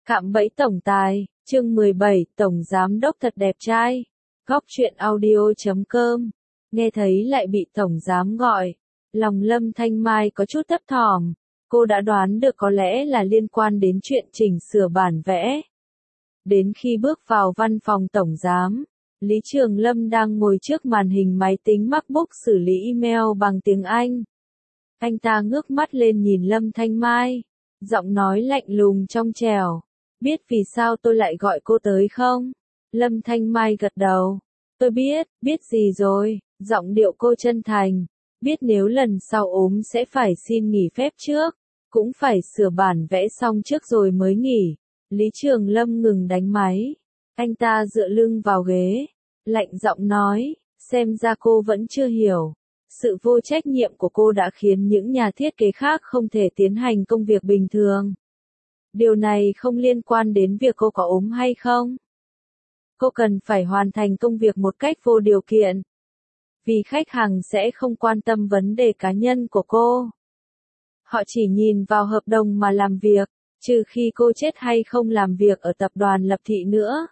Cạm bẫy tổng tài, chương 17, Tổng Giám đốc thật đẹp trai. Góc truyện audio.com. Nghe thấy lại bị Tổng Giám gọi. Lòng Lâm Thanh Mai có chút thấp thỏm. Cô đã đoán được có lẽ là liên quan đến chuyện chỉnh sửa bản vẽ. Đến khi bước vào văn phòng Tổng Giám, Lý Trường Lâm đang ngồi trước màn hình máy tính MacBook xử lý email bằng tiếng Anh. Anh ta ngước mắt lên nhìn Lâm Thanh Mai. Giọng nói lạnh lùng trong trẻo. Biết vì sao tôi lại gọi cô tới không? Lâm Thanh Mai gật đầu. Tôi biết gì rồi, giọng điệu cô chân thành. Biết nếu lần sau ốm sẽ phải xin nghỉ phép trước, cũng phải sửa bản vẽ xong trước rồi mới nghỉ. Lý Trường Lâm ngừng đánh máy. Anh ta dựa lưng vào ghế, lạnh giọng nói, xem ra cô vẫn chưa hiểu. Sự vô trách nhiệm của cô đã khiến những nhà thiết kế khác không thể tiến hành công việc bình thường. Điều này không liên quan đến việc cô có ốm hay không. Cô cần phải hoàn thành công việc một cách vô điều kiện. Vì khách hàng sẽ không quan tâm vấn đề cá nhân của cô. Họ chỉ nhìn vào hợp đồng mà làm việc, trừ khi cô chết hay không làm việc ở tập đoàn Lập Thị nữa.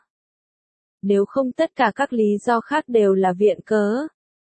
Nếu không tất cả các lý do khác đều là viện cớ.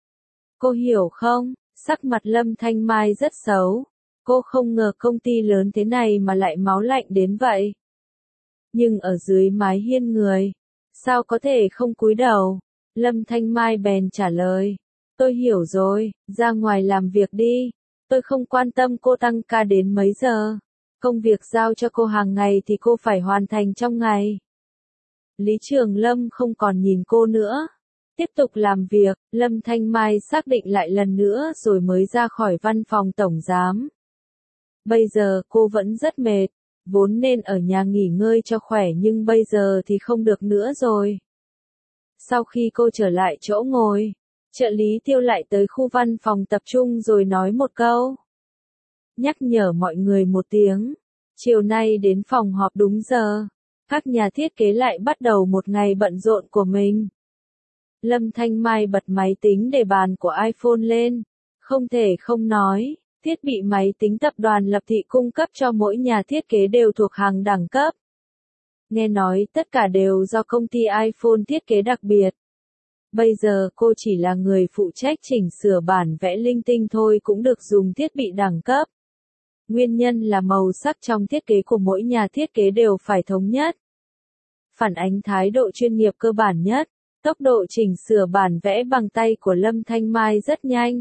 Cô hiểu không? Sắc mặt Lâm Thanh Mai rất xấu. Cô không ngờ công ty lớn thế này mà lại máu lạnh đến vậy. Nhưng ở dưới mái hiên người, sao có thể không cúi đầu? Lâm Thanh Mai bèn trả lời. Tôi hiểu rồi, ra ngoài làm việc đi. Tôi không quan tâm cô tăng ca đến mấy giờ. Công việc giao cho cô hàng ngày thì cô phải hoàn thành trong ngày. Lý Trường Lâm không còn nhìn cô nữa. Tiếp tục làm việc, Lâm Thanh Mai xác định lại lần nữa rồi mới ra khỏi văn phòng Tổng Giám. Bây giờ cô vẫn rất mệt, vốn nên ở nhà nghỉ ngơi cho khỏe nhưng bây giờ thì không được nữa rồi. Sau khi cô trở lại chỗ ngồi, trợ lý Tiêu lại tới khu văn phòng tập trung rồi nói một câu. Nhắc nhở mọi người một tiếng, chiều nay đến phòng họp đúng giờ, các nhà thiết kế lại bắt đầu một ngày bận rộn của mình. Lâm Thanh Mai bật máy tính để bàn của iPhone lên, không thể không nói. Thiết bị máy tính tập đoàn Lập Thị cung cấp cho mỗi nhà thiết kế đều thuộc hàng đẳng cấp. Nghe nói tất cả đều do công ty iPhone thiết kế đặc biệt. Bây giờ cô chỉ là người phụ trách chỉnh sửa bản vẽ linh tinh thôi cũng được dùng thiết bị đẳng cấp. Nguyên nhân là màu sắc trong thiết kế của mỗi nhà thiết kế đều phải thống nhất. Phản ánh thái độ chuyên nghiệp cơ bản nhất. Tốc độ chỉnh sửa bản vẽ bằng tay của Lâm Thanh Mai rất nhanh.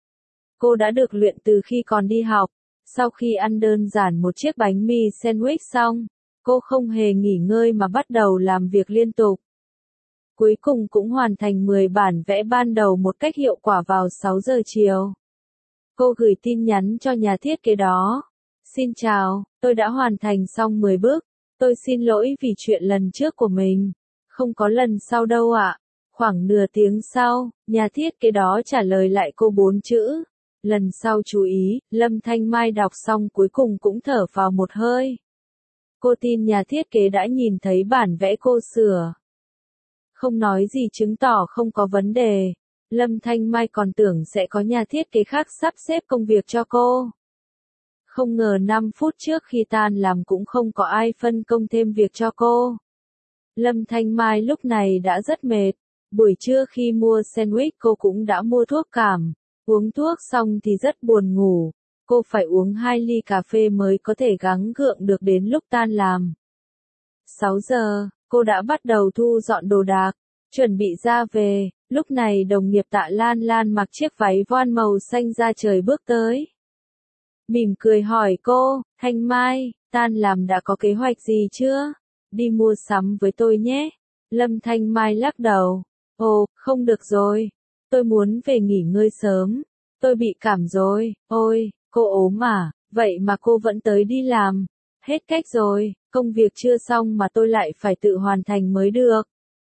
Cô đã được luyện từ khi còn đi học. Sau khi ăn đơn giản một chiếc bánh mì sandwich xong, cô không hề nghỉ ngơi mà bắt đầu làm việc liên tục. Cuối cùng cũng hoàn thành 10 bản vẽ ban đầu một cách hiệu quả vào 6 giờ chiều. Cô gửi tin nhắn cho nhà thiết kế đó. Xin chào, tôi đã hoàn thành xong 10 bước. Tôi xin lỗi vì chuyện lần trước của mình. Không có lần sau đâu ạ. Khoảng nửa tiếng sau, nhà thiết kế đó trả lời lại cô 4 chữ. Lần sau chú ý, Lâm Thanh Mai đọc xong cuối cùng cũng thở vào một hơi. Cô tin nhà thiết kế đã nhìn thấy bản vẽ cô sửa. Không nói gì chứng tỏ không có vấn đề. Lâm Thanh Mai còn tưởng sẽ có nhà thiết kế khác sắp xếp công việc cho cô. Không ngờ 5 phút trước khi tan làm cũng không có ai phân công thêm việc cho cô. Lâm Thanh Mai lúc này đã rất mệt. Buổi trưa khi mua sandwich cô cũng đã mua thuốc cảm. Uống thuốc xong thì rất buồn ngủ. Cô phải uống 2 ly cà phê mới có thể gắng gượng được đến lúc tan làm. 6 giờ, cô đã bắt đầu thu dọn đồ đạc, chuẩn bị ra về. Lúc này đồng nghiệp Tạ Lan Lan mặc chiếc váy voan màu xanh da trời bước tới. Mỉm cười hỏi cô, Thanh Mai, tan làm đã có kế hoạch gì chưa? Đi mua sắm với tôi nhé. Lâm Thanh Mai lắc đầu. Ồ, không được rồi. Tôi muốn về nghỉ ngơi sớm. Tôi bị cảm rồi. Ôi, cô ốm à? Vậy mà cô vẫn tới đi làm. Hết cách rồi, công việc chưa xong mà tôi lại phải tự hoàn thành mới được.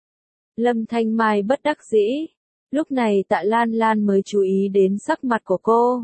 Lâm Thanh Mai bất đắc dĩ. Lúc này Tạ Lan Lan mới chú ý đến sắc mặt của cô.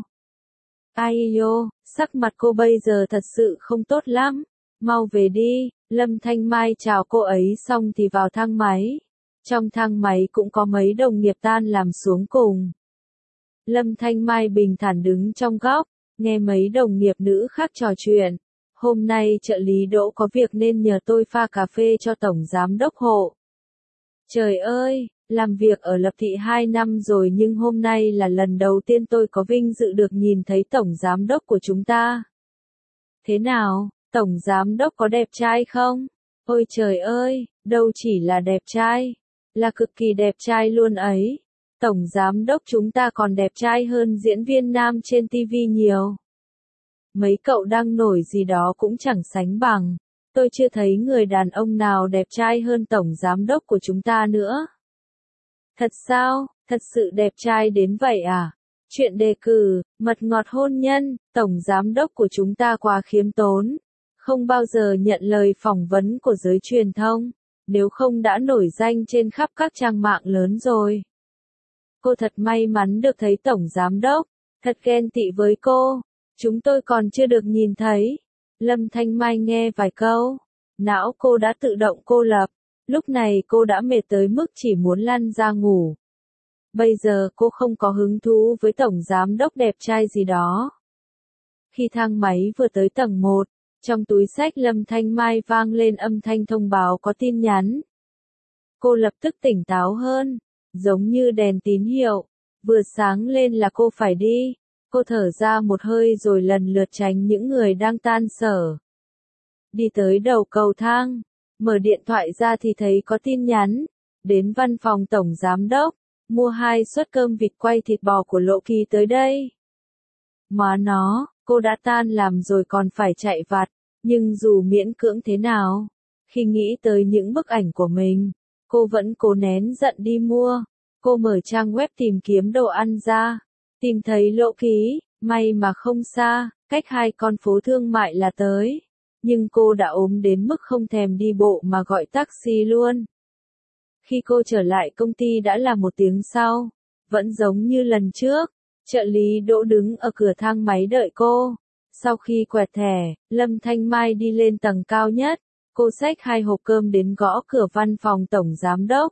Ai yo, sắc mặt cô bây giờ thật sự không tốt lắm. Mau về đi. Lâm Thanh Mai chào cô ấy xong thì vào thang máy. Trong thang máy cũng có mấy đồng nghiệp tan làm xuống cùng. Lâm Thanh Mai bình thản đứng trong góc, nghe mấy đồng nghiệp nữ khác trò chuyện. Hôm nay trợ lý Đỗ có việc nên nhờ tôi pha cà phê cho tổng giám đốc hộ. Trời ơi, làm việc ở Lập Thị 2 năm rồi nhưng hôm nay là lần đầu tiên tôi có vinh dự được nhìn thấy tổng giám đốc của chúng ta. Thế nào, tổng giám đốc có đẹp trai không? Ôi trời ơi, đâu chỉ là đẹp trai, là cực kỳ đẹp trai luôn ấy. Tổng giám đốc chúng ta còn đẹp trai hơn diễn viên nam trên TV nhiều. Mấy cậu đang nổi gì đó cũng chẳng sánh bằng. Tôi chưa thấy người đàn ông nào đẹp trai hơn tổng giám đốc của chúng ta nữa. Thật sao, thật sự đẹp trai đến vậy à? Chuyện đề cử, mật ngọt hôn nhân, tổng giám đốc của chúng ta quá khiêm tốn. Không bao giờ nhận lời phỏng vấn của giới truyền thông, nếu không đã nổi danh trên khắp các trang mạng lớn rồi. Cô thật may mắn được thấy tổng giám đốc, thật ghen tị với cô, chúng tôi còn chưa được nhìn thấy. Lâm Thanh Mai nghe vài câu, não cô đã tự động cô lập, lúc này cô đã mệt tới mức chỉ muốn lăn ra ngủ. Bây giờ cô không có hứng thú với tổng giám đốc đẹp trai gì đó. Khi thang máy vừa tới tầng 1, trong túi xách Lâm Thanh Mai vang lên âm thanh thông báo có tin nhắn. Cô lập tức tỉnh táo hơn, giống như đèn tín hiệu, vừa sáng lên là cô phải đi. Cô thở ra một hơi rồi lần lượt tránh những người đang tan sở. Đi tới đầu cầu thang, mở điện thoại ra thì thấy có tin nhắn, đến văn phòng tổng giám đốc, mua 2 suất cơm vịt quay thịt bò của Lộ Kỳ tới đây. Má nó, cô đã tan làm rồi còn phải chạy vặt, nhưng dù miễn cưỡng thế nào, khi nghĩ tới những bức ảnh của mình, cô vẫn cố nén giận đi mua. Cô mở trang web tìm kiếm đồ ăn ra, tìm thấy Lộ Ký, may mà không xa, cách 2 con phố thương mại là tới. Nhưng cô đã ốm đến mức không thèm đi bộ mà gọi taxi luôn. Khi cô trở lại công ty đã là 1 tiếng sau, vẫn giống như lần trước, trợ lý Đỗ đứng ở cửa thang máy đợi cô. Sau khi quẹt thẻ, Lâm Thanh Mai đi lên tầng cao nhất, cô xách 2 hộp cơm đến gõ cửa văn phòng tổng giám đốc.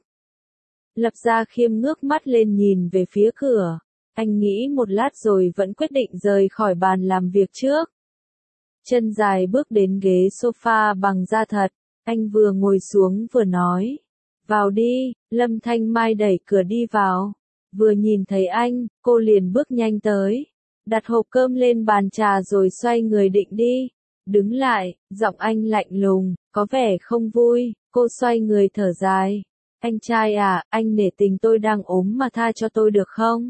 Lập Gia Khiêm ngước mắt lên nhìn về phía cửa, anh nghĩ một lát rồi vẫn quyết định rời khỏi bàn làm việc trước. Chân dài bước đến ghế sofa bằng da thật, anh vừa ngồi xuống vừa nói. Vào đi, Lâm Thanh Mai đẩy cửa đi vào. Vừa nhìn thấy anh, cô liền bước nhanh tới, đặt hộp cơm lên bàn trà rồi xoay người định đi. Đứng lại, giọng anh lạnh lùng, có vẻ không vui, cô xoay người thở dài. Anh trai à, anh nể tình tôi đang ốm mà tha cho tôi được không?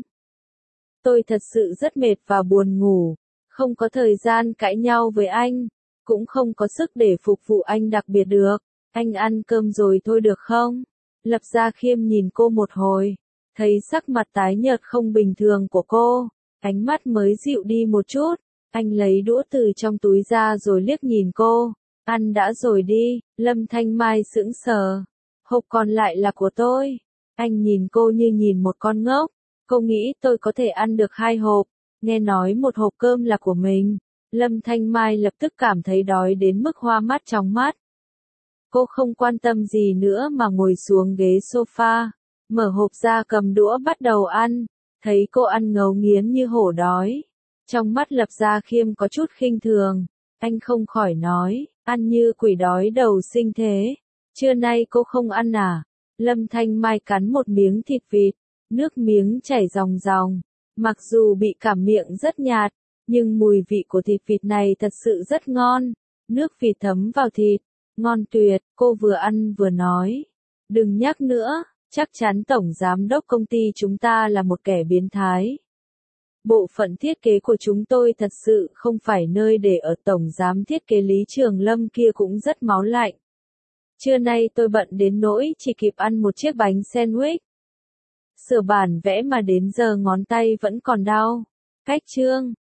Tôi thật sự rất mệt và buồn ngủ, không có thời gian cãi nhau với anh, cũng không có sức để phục vụ anh đặc biệt được. Anh ăn cơm rồi thôi được không? Lập Gia Khiêm nhìn cô một hồi, thấy sắc mặt tái nhợt không bình thường của cô, ánh mắt mới dịu đi một chút. Anh lấy đũa từ trong túi ra rồi liếc nhìn cô. Ăn đã rồi đi. Lâm Thanh Mai sững sờ. Hộp còn lại là của tôi. Anh nhìn cô như nhìn một con ngốc. Cô nghĩ tôi có thể ăn được 2 hộp. Nghe nói 1 hộp cơm là của mình. Lâm Thanh Mai lập tức cảm thấy đói đến mức hoa mắt chóng mắt. Cô không quan tâm gì nữa mà ngồi xuống ghế sofa, mở hộp ra cầm đũa bắt đầu ăn. Thấy cô ăn ngấu nghiến như hổ đói, trong mắt Lập Gia Khiêm có chút khinh thường. Anh không khỏi nói, ăn như quỷ đói đầu sinh thế. Trưa nay cô không ăn à? Lâm Thanh Mai cắn một miếng thịt vịt, nước miếng chảy ròng ròng. Mặc dù bị cảm miệng rất nhạt, nhưng mùi vị của thịt vịt này thật sự rất ngon. Nước vịt thấm vào thịt, ngon tuyệt. Cô vừa ăn vừa nói, đừng nhắc nữa, chắc chắn tổng giám đốc công ty chúng ta là một kẻ biến thái. Bộ phận thiết kế của chúng tôi thật sự không phải nơi để ở. Tổng giám thiết kế Lý Trường Lâm kia cũng rất máu lạnh. Trưa nay tôi bận đến nỗi chỉ kịp ăn một chiếc bánh sandwich. Sửa bản vẽ mà đến giờ ngón tay vẫn còn đau. Cách chương